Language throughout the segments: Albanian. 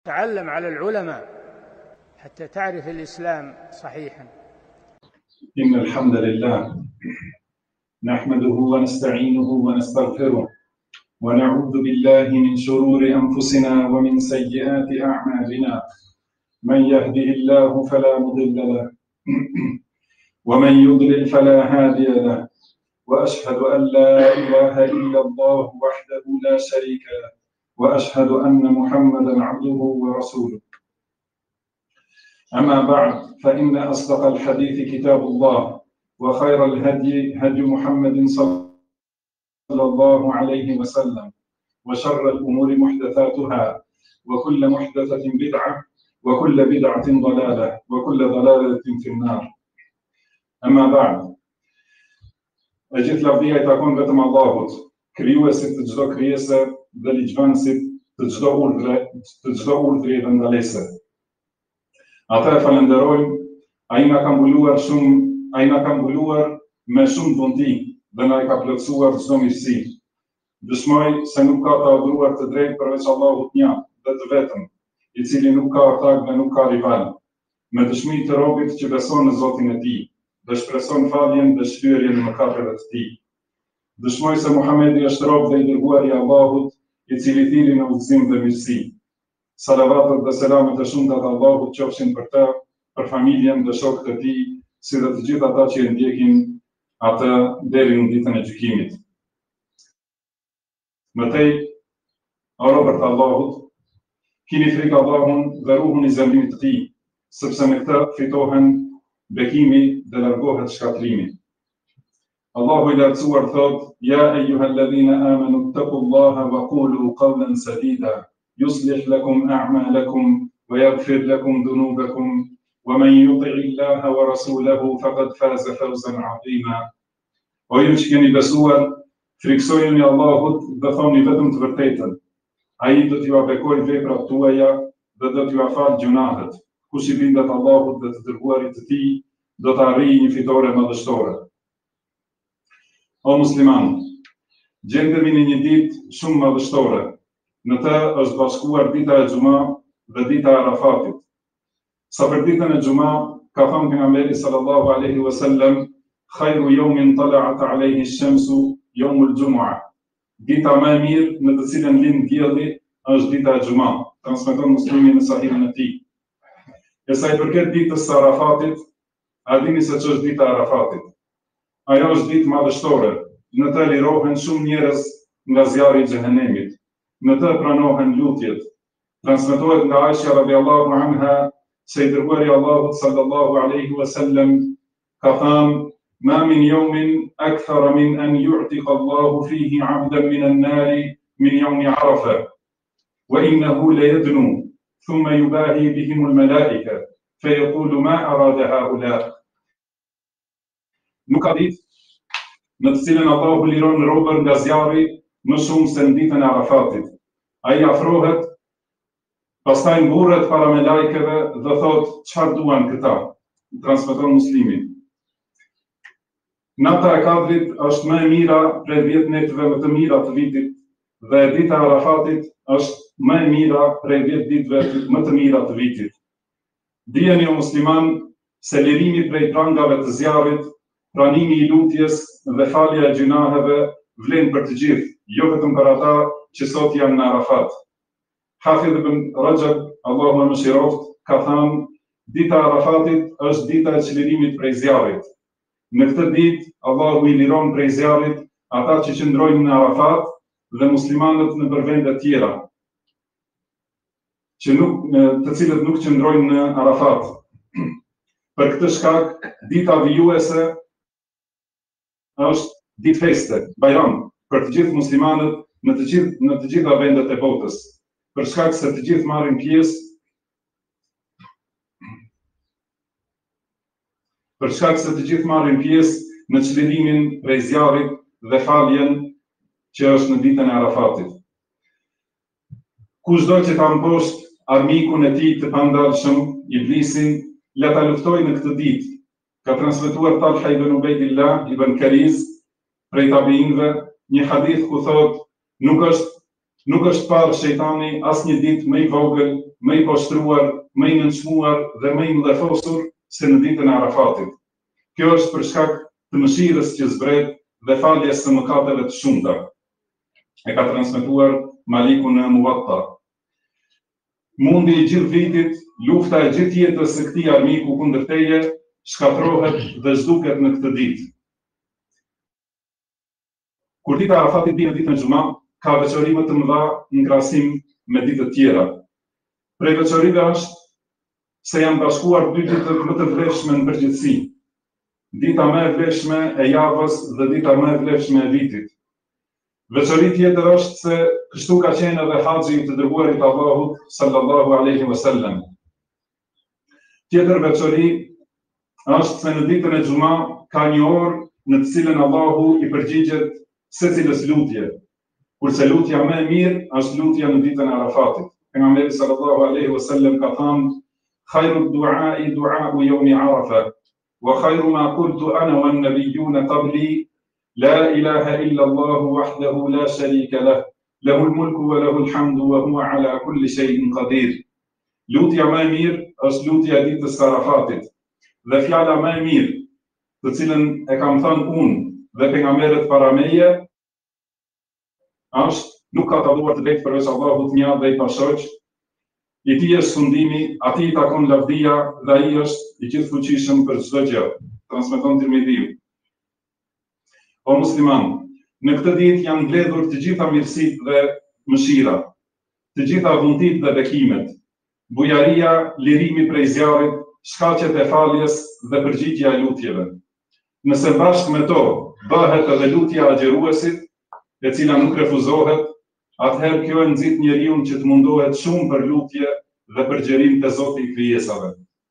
تعلم على العلماء حتى تعرف الإسلام صحيحا. إن الحمد لله نحمده ونستعينه ونستغفره ونعوذ بالله من شرور أنفسنا ومن سيئات أعمالنا. من يهده الله فلا مضل له ومن يضلل فلا هادي له، وأشهد أن لا إله إلا الله وحده لا شريك له، وأشهد أن محمدًا عبده ورسوله. أما بعد، فإن أصدق الحديث كتاب الله، وخير الهدي هدي محمد صلى الله عليه وسلم، وشر الأمور محدثاتها، وكل محدثة بدعة، وكل بدعة ضلالة، وكل ضلالة في النار. أما بعد، أجت lavdia I takon vetëm Allahut, krijuesit të çdo krijese dhe ligjvënësit të çdo urdhri dhe ndalese. Ata e falenderojmë, ai na ka mbuluar me shumë vundi dhe na ka plotësuar çdo mirësi. Dëshmoj se nuk ka të adhuruar të drejtë përveç Allahut një dhe të vetëm, I cili nuk ka ortak dhe nuk ka rival, me dëshmi të robit që beson në Zotin e tij dhe shpreson faljen dhe shlyerjen e mëkateve të tij. Dëshmoj se Muhamedi është rob dhe I dërguari I Allahut, I cili thiri në udhëzim dhe mirësi. Salavatet dhe selamet e shumta të Allahut qofshin për të, për familjen dhe shokët e tij, si dhe të gjithë ata që e ndjekin atë deri në ditën e gjykimit. Mëtej, o robërt të Allahut, kini frikë Allahun dhe ruhun I zemrimit të tij, sepse me këtë fitohen bekimi dhe largohet shkatrimi. Allahu I lartësuar thot: Ja eyyuhalladhina amanu ittaqullaha wa qulu qawlan sadida yuslih lakum a'malakum wa yaghfir lakum dhunubakum wa man yuti' Allaha wa rasulahu faqad faza fawzan 'azima. O ju që keni besuar, friksojeni Allahut dhe thoni vetëm të vërtetën. Ai do t'ju bekojë veprat tuaja dhe do t'ju falë gjunahet. Kush I bindet Allahut dhe të dërguarit të tij, do të arrijë një fitore madhështore. O musliman, gjendemi në një ditë shumë madhështore. Në të është bashkuar dita e Xuma dhe dita e Arafatit. Sa për ditën e Xuma, ka thënë pejgamberi sallallahu alaihi wasallam: "Khayru yawmin tala'at alayhi ash-shamsu yawmul Jumu'ah." Dita më e mirë në të cilën lind dielli është dita e Xuma, transmeton Muslimi në Sahihun e tij. E sa I përket ditës së Arafatit, a dini se ç'është dita e Arafatit? Ajo është ditë madhështore. Në të lirohen shumë njerëz nga zjarri I xhehenemit. Në të pranohen lutjet. Transmetohet nga Aisha radhiyallahu anha se I dërguari Allahut sallallahu alaihi wasallam ka thënë: "Ma min yawmin akthara min an yu'tiqa Allahu fihi 'abdan min an-nari min yawmi Arafa, wa innahu la yadnu thumma yubahi bihim al-malaika fa yaqulu ma arada ha'ula." Nuk ka ditë në të cilën Allahu liron robën nga zjarri më shumë se në ditën e Arafatit. Ai afrohet, pastaj mburret para me lajkeve dhe thot: "Çfarë duan këta?" Transmeton Muslimi. Nata e Kadrit është më e mira prej 10 netëve më të mira të vitit dhe dita e Arafatit është më e mira prej 10 ditëve më të mira të vitit. Dijeni o musliman se lirimi prej prangave të zjarrit, pranimi I lutjes dhe falja e gjunaheve vlen për të gjithë, jo vetëm për ata që sot janë në Arafat. Hafidh ibn Rajab, Allahu më mëshiroft, ka thënë: dita e Arafatit është dita e çlirimit prej zjarrit. Në këtë ditë Allahu I liron prej zjarrit ata që qëndrojnë në Arafat dhe muslimanët në vende tjera, të cilët nuk qëndrojnë në Arafat. Për këtë shkak, dita vijuese është ditë feste, bajram, për të gjithë muslimanët në të gjitha vendet e botës, për shkak se të gjithë marrin pjesë në çlirimin prej zjarrit dhe faljen që është në ditën e Arafatit. Kushdo që ta mposht armikun e tij të pandalshëm, Iblisin, le ta luftojë në këtë ditë. Ka transmetuar Talha ibn Ubaydillah ibn Kariz prej tabiinëve një hadith ku thotë: nuk është parë shejtani asnjë ditë më I vogël, më i poshtruar, më i nënçmuar dhe më i mllëfosur se në ditën e Arafatit. Kjo është për shkak të mëshirës që zbret dhe faljes së mëkateve të shumta. E ka transmetuar Maliku në Muwatta. Mundi i gjithë vitit, lufta e gjithë jetës së këtij armiku kundër teje shkatrohet dhe zhduket në këtë ditë. Kur dita e Arafatit bie në ditën e Xuma, ka veçori më të mëdha në krahasim me ditët tjera. Prej veçorive është se janë bashkuar dy ditët më të vlefshme në përgjithësi. Dita më e vlefshme e javës dhe dita më e vlefshme e vitit. Veçori tjetër është se kështu ka qenë edhe haxhi i të dërguarit Allahut sallallahu alaihi wasallam. Tjetër veçori është se në ditën e Xuma ka një orë në të cilën Allahu i përgjigjet secilës lutje, kurse lutja më e mirë është lutja në ditën e Arafatit. Pejgamberi sallallahu alaihi wasallam ka thënë: "Khairu du'a'i du'a'u yawmi Arafa, wa khairu ma qultu ana wan nabiyyuna qabli, la ilaha illa Allah wahdahu la sharika lah, lahu al-mulku wa lahu al-hamdu wa huwa ala kulli shay'in qadir." Lutja më e mirë është lutja e ditës së Arafatit. Dhe fjala më e mirë, të cilën e kam thënë unë dhe pejgamberët para meje, është: nuk ka të adhuruar të drejtë përveç Allahut një dhe i pashoq, i tij është fundimi, atij i takon lavdia dhe ai është i gjithfuqishëm për çdo gjë. Transmeton Tirmidhiu. O musliman, në këtë ditë janë mbledhur të gjitha mirësitë dhe mëshira, të gjitha dhuntit dhe bekimet, bujaria, lirimi prej zjarrit, shkaqet e faljes dhe përgjigjja e lutjeve. Nëse bashkë me to bëhet edhe lutja agjëruesit, e cila nuk refuzohet, atëherë kjo e nxit njeriu që të mundohet shumë për lutje dhe për xherim te Zoti i krijesave.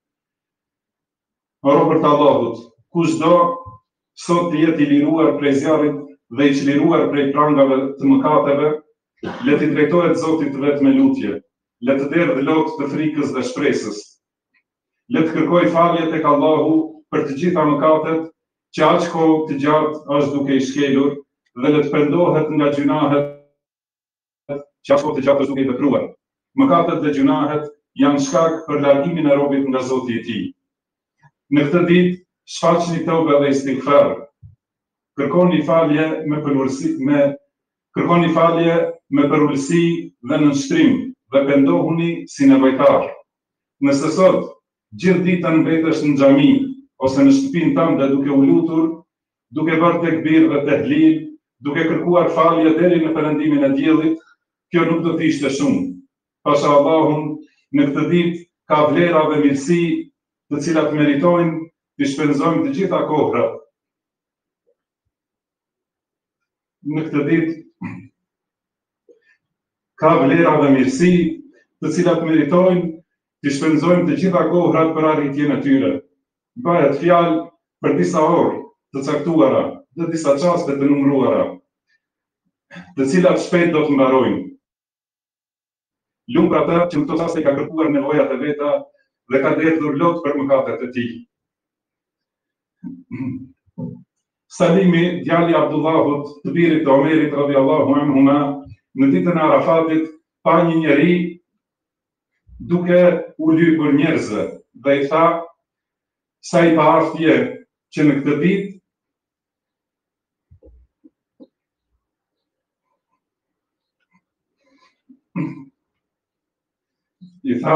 O robër të Allahut, kushdo sot të jetë i liruar prej zjarrit dhe i çliruar prej prangave të mëkateve, le t'i drejtohet Zotit vetë me lutje, le të derdhë lot të frikës dhe shpresës. Le të kërkoj falje tek Allahu për të gjitha mëkatet që aq kohë të gjatë është duke i shkelur dhe le të pendohet nga gjunahet që aq kohë të gjatë është duke i vepruar. Mëkatet dhe gjunahet janë shkak për largimin e robit nga Zoti i tij. Në këtë ditë shfaqni tauba dhe istighfar. Kërkoni falje me përulësi dhe nënshtrim dhe pendohuni si nevojtar. Nëse sot gjithë ditën mbetesh në xhami ose në shtëpinë tënde duke u lutur, duke bërë tekbir dhe tehlil, duke kërkuar falje deri në perëndimin e diellit, kjo nuk do të ishte shumë. Pasha Allahun, në këtë ditë ka vlera dhe mirësi të cilat meritojnë të shpenzojmë të gjitha kohrat. Në këtë ditë ka vlera dhe mirësi të cilat meritojnë të shpenzojmë të gjitha kohrat për arritjen e tyre. Bëhet fjalë për disa orë të caktuara dhe disa çaste të numëruara, të cilat shpejt do të mbarojnë. Lumë për ata që në këto çaste ka kërkuar nevojat e veta dhe ka derdhur lot për mëkatet e tij. Salimi, djali Abdullahut, të birit të Omerit radhiyallahu anhuma, në ditën e Arafatit pa një njeri duke u lypur njerëzve dhe i tha: sa i paaftje që në këtë ditë i tha: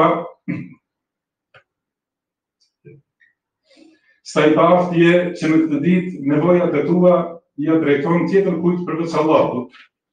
sa i paaftje që në këtë ditë nevojat e tua ja drejton tjetër kujt përveç Allahut.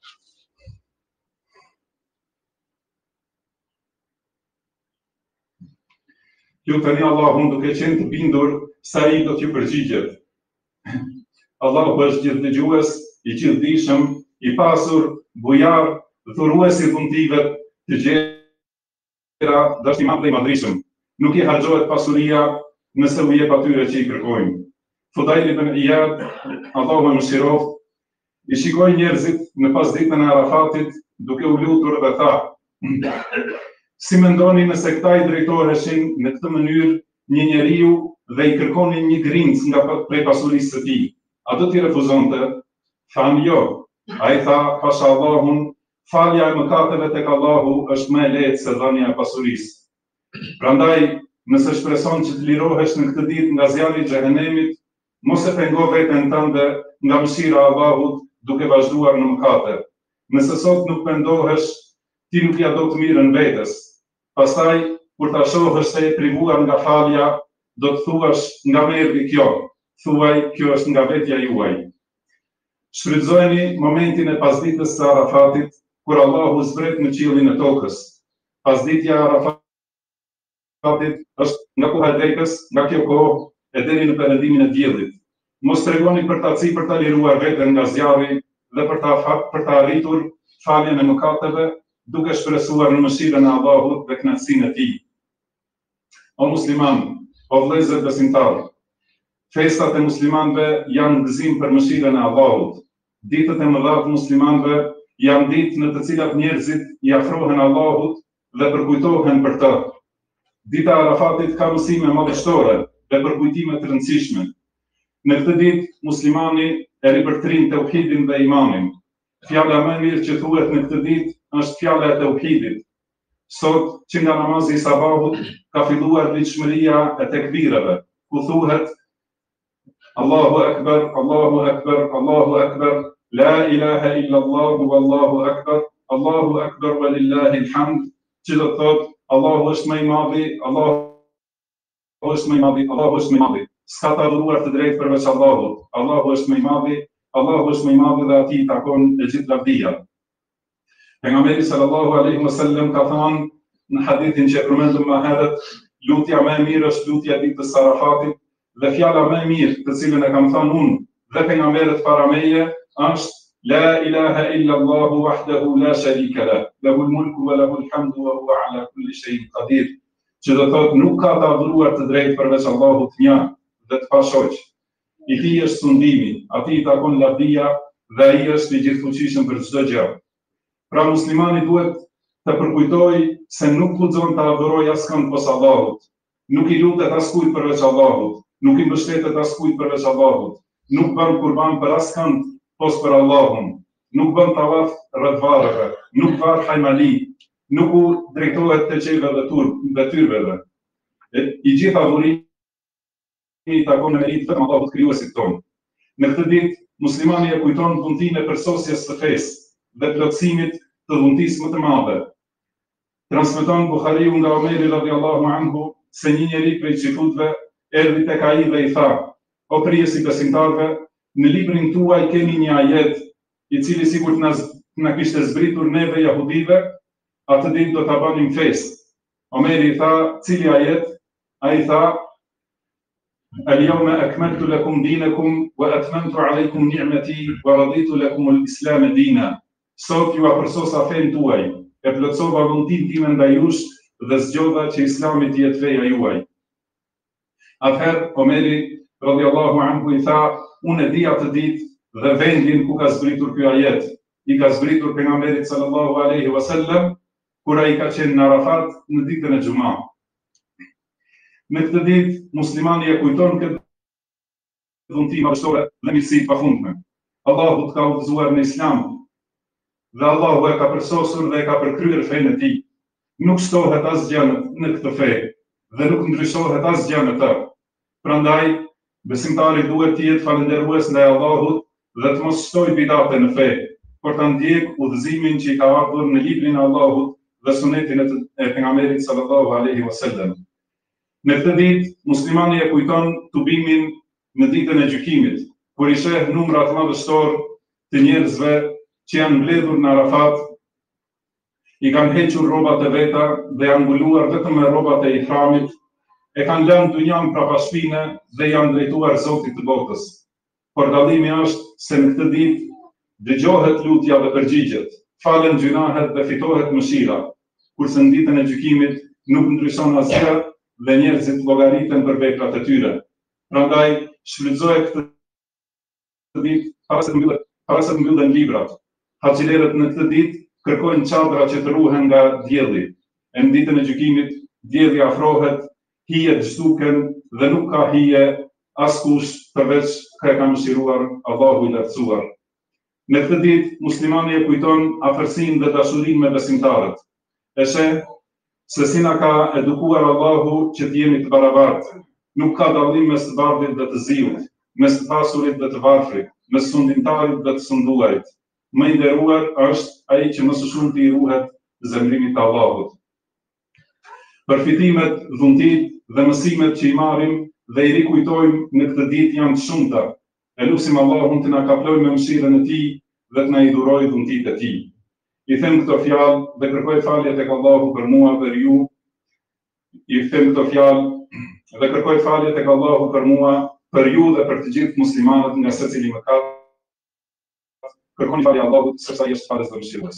Luteni Allahun duke qenë të bindur se ai do t'ju përgjigjet. Allahu është gjithdëgjues, i gjithdijshëm, i pasur, bujar, dhuruesi dhuntive të gjëra, dashur i madh dhe i madhrishëm. Nuk i harxhohet pasuria nëse u jep atyre që i kërkojnë. Fudail ibn Iyad, Allahu e mëshiroft, i shikoi njerëzit në pas ditën e Arafatit duke u lutur dhe tha: si mendoni nëse këta i drejtoheshin në këtë mënyrë një njeriu dhe i kërkonin një grinc nga prej pasurisë së tij, a do t'i refuzonte? Thanë jo. Ai tha: pasha Allahun, falja e mëkateve tek Allahu është më e lehtë se dhënia e pasurisë. Prandaj, nëse shpreson që të lirohesh në këtë ditë nga zjarri i xhehenemit, mos e pengo veten tënde nga mëshira e Allahut duke vazhduar në mëkate. Nëse sot nuk pendohesh, ti nuk ja do të mirën vetes. Pastaj, kur ta shohësh se je privuar nga falja, do të thuash nga më erdhi kjo. Thuaj, kjo është nga vetja juaj. Shfrytëzojeni momentin e pasditës së Arafatit, kur Allahu zbret në qiellin e tokës. Pasditja e Arafatit është nga koha e drekës, nga kjo kohë e deri në perëndimin e diellit. Mos tregoni për ta liruar veten nga zjarri dhe për ta arritur faljen e mëkateve, duke shpresuar në mëshirën e Allahut dhe kënaqësinë e tij. O musliman, o vëllezër besimtarë, festat e muslimanëve janë gëzim për mëshirën e Allahut. Ditët e mëdha të muslimanëve janë ditë në të cilat njerëzit i afrohen Allahut dhe përkujtohen për të. Dita e Arafatit ka mësime madhështore dhe përkujtime të rëndësishme. Në këtë ditë muslimani e ripërtrin tauhidin dhe imanin. Fjala më e mirë që thuhet në këtë ditë është fjala e tauhidit. Sot, që nga namazi i sabahut, ka filluar lidhshmëria e tekbireve, ku thuhet Allahu Akbar, Allahu Akbar, Allahu Akbar, la ilaha illa Allah, wallahu Akbar, Allahu Akbar walillahi alhamd, që do të thotë Allahu është më i madhi, Allahu është më i madhi, Allahu është më i madhi. S'ka të adhuruar të drejtë përveç Allahut. Allahu është më i madhi, Allahu është më i madhi dhe atij takon e gjithë lavdia. Pejgamberi sallallahu alaihi wasallam ka thënë në hadithin që e përmendëm më herët, lutja më e mirë është lutja e ditës së Arafatit dhe fjala më e mirë të cilën e kam thënë unë dhe pejgamberët para meje është la ilaha illa Allah wahdahu la sharika lah, lahul mulku wa lahul hamdu wa huwa ala kulli shay'in qadir. Që do thotë nuk ka të adhuruar të drejtë përveç Allahut një dhe të pashoq. I tij është sundimi, atij i takon lavdia dhe ai është i gjithfuqishëm për çdo gjë. Pra muslimani duhet të përkujtojë se nuk guxon të adhurojë askënd posa Allahut. Nuk i lutet askujt përveç Allahut, nuk i mbështetet askujt përveç Allahut, nuk bën kurban për askënd pos për Allahun, nuk bën tavaf rreth varreve, nuk varr hajmali, nuk u drejtohet të çeve dhe tyrveve. I gjithë adhurimi i takon në merit vetëm Allahut krijuesit tonë. Në këtë ditë, muslimani e kujton dhuntinë e përsosjes së fesë dhe plotësimit të dhuntisë më të madhe. Transmeton Buhariu nga Omeri radhiyallahu anhu se një njeri prej xifutëve erdhi tek ai dhe i tha: "O prijesi besimtarëve, në librin tuaj keni një ajet i cili sikur na kishte zbritur neve jahudive, atë ditë do ta bënim festë." Omeri i tha: "Cili ajet?" Ai tha: "Al-yawma akmaltu lakum dinakum wa atmamtu alaykum ni'mati wa raditu lakum al-islam dina." Sot ju apërsosa fen tuaj, e plotësova dhuntin time ndaj jush dhe zgjodha që Islami të jetë feja juaj. Atëherë Omeri radhiyallahu anhu i tha: "Unë e di atë ditë dhe vendin ku ka zbritur ky ajet. I ka zbritur pejgamberit sallallahu alaihi wasallam kur ai ka qenë në Arafat në ditën e Xumah." Në këtë ditë muslimani e kujton këtë dhuntim madhështore dhe mirësi të pafundme. Allahu të ka udhëzuar në Islam dhe Allahu e ka përsosur dhe e ka përkryer fenë e tij. Nuk shtohet asgjë në këtë fe dhe nuk ndryshohet asgjë në të. Prandaj besimtari duhet të jetë falënderues ndaj Allahut dhe të mos shtojë bidate në fe, por ta ndjek udhëzimin që i ka ardhur në librin e Allahut dhe sunetin e pejgamberit sallallahu alaihi wasallam. Në këtë ditë muslimani e kujton tubimin në ditën e gjykimit, kur i sheh numra të madhështor të njerëzve që janë mbledhur në Arafat, i kanë hequr rrobat e veta dhe janë mbuluar vetëm me rrobat e ihramit, e kanë lënë dynjan prapa shpine dhe janë drejtuar Zotit të botës. Por dallimi është se në këtë ditë dëgjohet lutja dhe përgjigjet, falen gjunahet dhe fitohet mëshira, kurse në ditën e gjykimit nuk ndryshon asgjë dhe njerëzit llogariten për veprat e tyre. Prandaj shfrytëzoje këtë ditë para se të mbyllen librat. Haxhilerët në këtë ditë kërkojnë çadra që të ruhen nga dielli. E në ditën e gjykimit dielli afrohet, hijet zhduken dhe nuk ka hije askush përveç ka e ka mëshiruar Allahu i lartësuar. Në këtë ditë, muslimani e kujton afërsinë dhe dashurinë me besimtarët. E sheh se si na ka edukuar Allahu që të jemi të barabartë. Nuk ka dallim mes të bardhit dhe të ziut, mes të pasurit dhe të varfrit, mes sundimtarit dhe të sunduarit. Më i nderuar është ai që më së shumti i ruhet zemrimit të Allahut. Përfitimet, dhuntit dhe mësimet që i marrim dhe i rikujtojmë në këtë ditë janë të shumta. E lutim Allahun të na kaplojë me mëshirën e Tij dhe të na i dhurojë dhuntit e Tij. I them këto fjalë dhe kërkoj falje tek Allahu për mua, për ju. I them këto fjalë dhe kërkoj falje tek Allahu për mua, për ju dhe për të gjithë muslimanët nga secili mëkat. Kërkoni falje Allahut sepse ai është falës dhe mëshirës.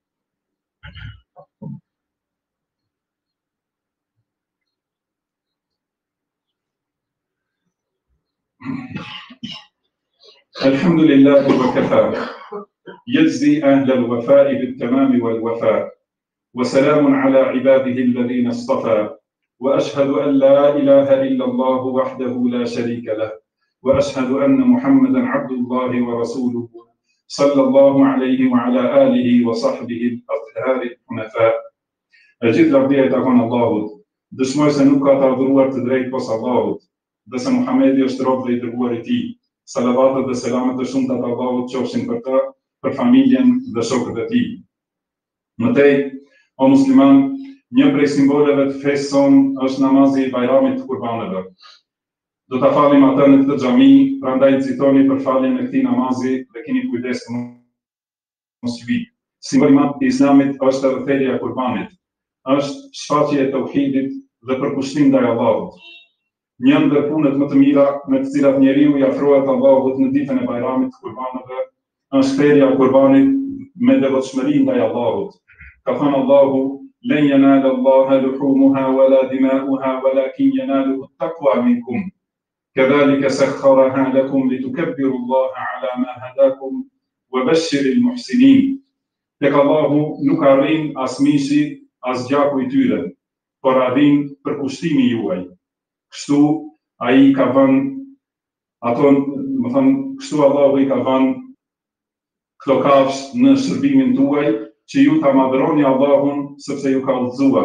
الحمد لله وكفى يجزي أهل الوفاء بالتمام والوفاء وسلام على عباده الذين اصطفى وأشهد أن لا إله إلا الله وحده لا شريك له وأشهد أن محمدا عبد الله ورسوله صلى الله عليه وعلى آله وصحبه الأطهار الحنفاء. Gjithë lavdia i takon Allahut. Dëshmoj se nuk ka të adhuruar të drejtë posa Allahut, dhe se Muhamedi është rob dhe i dërguar i Tij. Salavatet dhe selamet e shumta të Allahut qofshin për të, për familjen dhe shokët e Tij. Mëtej, o musliman, një prej simboleve të fesë sonë është namazi i Bajramit të Kurbanëve. Do ta falim atë në këtë xhami, prandaj nxitoni për faljen e këtij namazi dhe keni kujdes të mos ju vijë. Simboli i Islamit është edhe thelja e Kurbanit. Është shfaqje e tauhidit dhe përkushtim ndaj Allahut. Një ndër punët më të mira me të cilat njeriu i afrohet Allahut në ditën e Bajramit të Kurbanëve është thelja e Kurbanit me devotshmëri ndaj Allahut. Ka thënë Allahu: "Len yanala Allaha luhumuha wala dima'uha walakin yanaluhu at-taqwa minkum. Kadhalika sakhkharaha lakum litukabbiru Allaha 'ala ma hadakum wa bashshiril muhsinin." Tek Allahu nuk arrin as mishi as gjaku i tyre, por arrin përkushtimi juaj. Kështu ai ka vënë ato, kështu Allahu i ka vënë këto kafshë në shërbimin tuaj, që ju ta madhroni Allahun sepse ju ka udhëzuar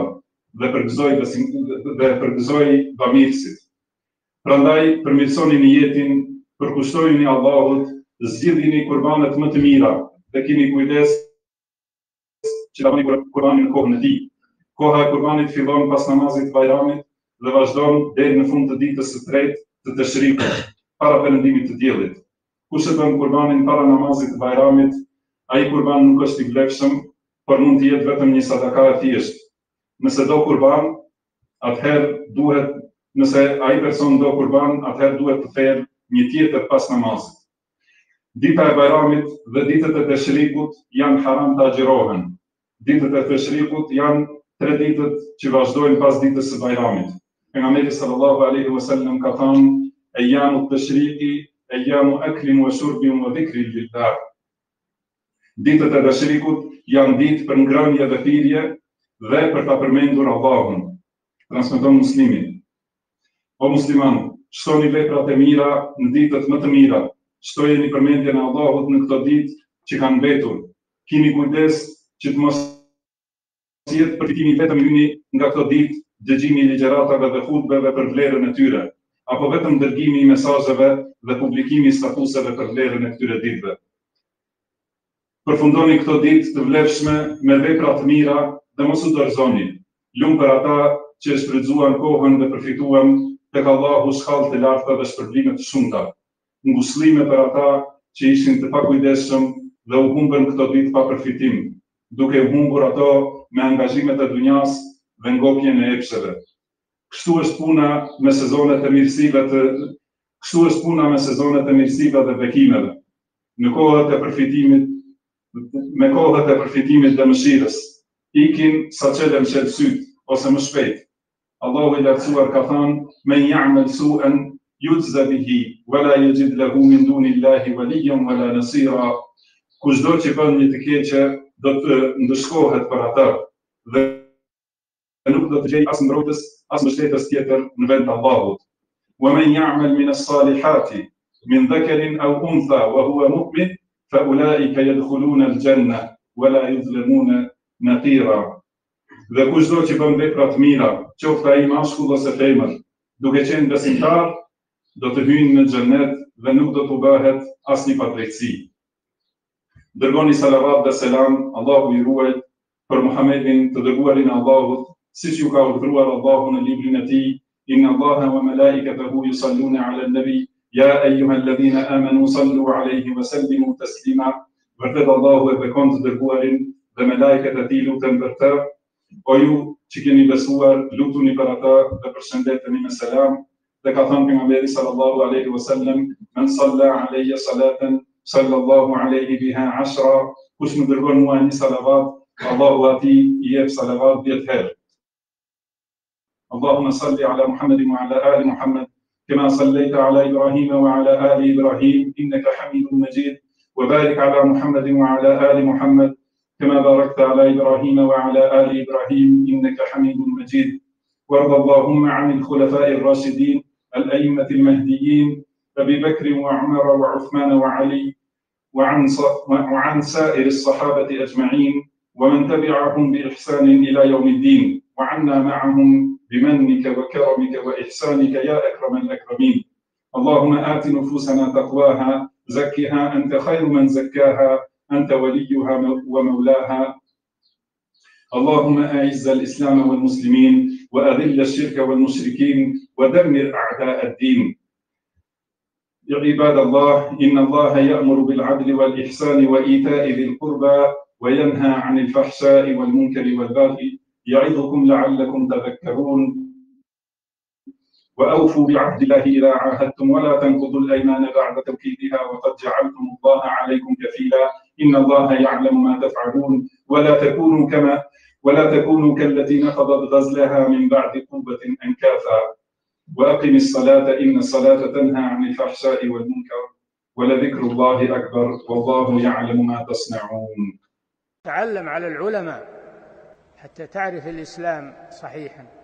dhe përgëzoi bamirësit. Prandaj përmirësoni niyetin, përkushtojeni Allahut, zgjidhni qurbanet më të mira dhe keni kujdes që ta bëni qurbanin në kohën e tij. Koha e qurbanit fillon pas namazit të Bajramit dhe vazhdon deri në fund të ditës së tretë të Tashrikut, para perëndimit të diellit. Kush e bën qurbanin para namazit të Bajramit, ai qurban nuk është i vlefshëm, por mund të jetë vetëm një sadaka e thjeshtë. Nëse do qurban, atëherë duhet, nëse ai person do qurban, atëherë duhet të thellë një tjetër pas namazit. Dita e Bajramit dhe ditët e Tashrikut janë haram të agjërohen. Ditët e Tashrikut janë 3 ditët që vazhdojnë pas ditës së Bajramit. Pejgamberi sallallahu alaihi wasallam ka thënë: "Ayyamu at-tashriki ayyamu aklin wa shurbin wa dhikrin lillah." Ditët e Tashrikut janë ditë për ngrënie dhe thirrje dhe për ta përmendur Allahun. Transmeton Muslimi. O musliman, shtoni veprat e mira në ditët më të mira. Shtojeni përmendjen e Allahut në këto ditë që kanë mbetur. Keni kujdes që të mos jetë përfitimi vetëm yni nga këto ditë dëgjimi i ligjëratave dhe hutbeve për vlerën e tyre, apo vetëm dërgimi i mesazheve dhe publikimi i statuseve për vlerën e këtyre ditëve. Përfundoni këto ditë të vlefshme me vepra të mira dhe mos u dorëzoni. Lumë për ata që e shfrytzuan kohën dhe përfituan tek Allahu shkallë të larta dhe shpërblime të shumta. Ngushëllime për ata që ishin të pakujdesshëm dhe u humbën këto ditë pa përfitim, duke u humbur ato me angazhimet e dunjas dhe ngopjen e epsheve. Kështu është puna me sezonet e mirësive dhe bekimeve. Në kohët e përfitimit, me kohët e përfitimit dhe mëshirës, ikin sa çelën shel syt ose më shpejt. Allahu i lartësuar ka thënë: "Men ya'mal su'an yujza bihi wa la yajid lahu min dunillahi waliyyan wala nasira." Kushdo që bën një të keqe do të ndëshkohet për atë dhe nuk do të gjejë as mbrojtës as mbështetës tjetër në vend të Allahut. "Wa man ya'mal min as-salihati min dhakarin aw untha wa huwa mu'min فأولئك يدخلون الجنة ولا يظلمون نقيرا. Dhe kushdo që bën vepra të mira, qoftë ai mashkull ose femër, duke qenë besimtar, do të hyjnë në xhenet dhe nuk do të bëhet asnjë padrejtësi. Dërgoni salavat dhe selam, Allahu i ruaj, për Muhammedin, të dërguarin e Allahut, siç ju ka urdhëruar Allahu në librin e tij: Inna Allaha wa malaikatahu yusalluna 'ala an-nabi, ya ayyuhalladhina amanu sallu 'alayhi wa sallimu taslima. Vërtet Allahu e bekon të dërguarin dhe me lajket e tij lutën për të. O ju që keni besuar, lutuni për ata dhe përshëndeteni me selam. Dhe ka thënë pejgamberi sallallahu alaihi wasallam: Men salla alayya salatan sallallahu alaihi biha 10. Kush më dërgon mua një salavat, Allahu atij i jep salavat 10 herë. Allahumma salli ala Muhammadin wa ala ali Muhammad kama sallaita ala Ibrahim wa ala ali Ibrahim innaka Hamidum Majid. Wa barik ala Muhammadin wa ala ali Muhammad كما باركت على إبراهيم وعلى آل إبراهيم إنك حميد مجيد. وارض اللهم عن الخلفاء الراشدين الأئمة المهديين أبي بكر وعمر وعثمان وعلي وعن سائر الصحابة أجمعين ومن تبعهم بإحسان إلى يوم الدين، وعنا معهم بمنك وكرمك وإحسانك يا أكرم الأكرمين. اللهم آت نفوسنا تقواها، زكها أنت خير من زكاها، أنت وليها ومولاها. اللهم أعز الإسلام والمسلمين وأذل الشرك والمشركين ودمر أعداء الدين. يا عباد الله، إن الله يأمر بالعدل والإحسان وإيتاء ذي القربى وينهى عن الفحشاء والمنكر والبغي يعظكم لعلكم تذكرون. وأوفوا بعهد الله إذا عاهدتم ولا تنقضوا الأيمان بعد توكيدها وقد جعلتم الله عليكم كفيلا إن الله يعلم ما تفعلون. ولا تكونوا كالتي نقضت غزلها من بعد قوة أنكاثا. وأقم الصلاة إن الصلاة تنهى عن الفحشاء والمنكر ولذكر الله أكبر والله يعلم ما تصنعون. تعلم على العلماء حتى تعرف الإسلام صحيحا.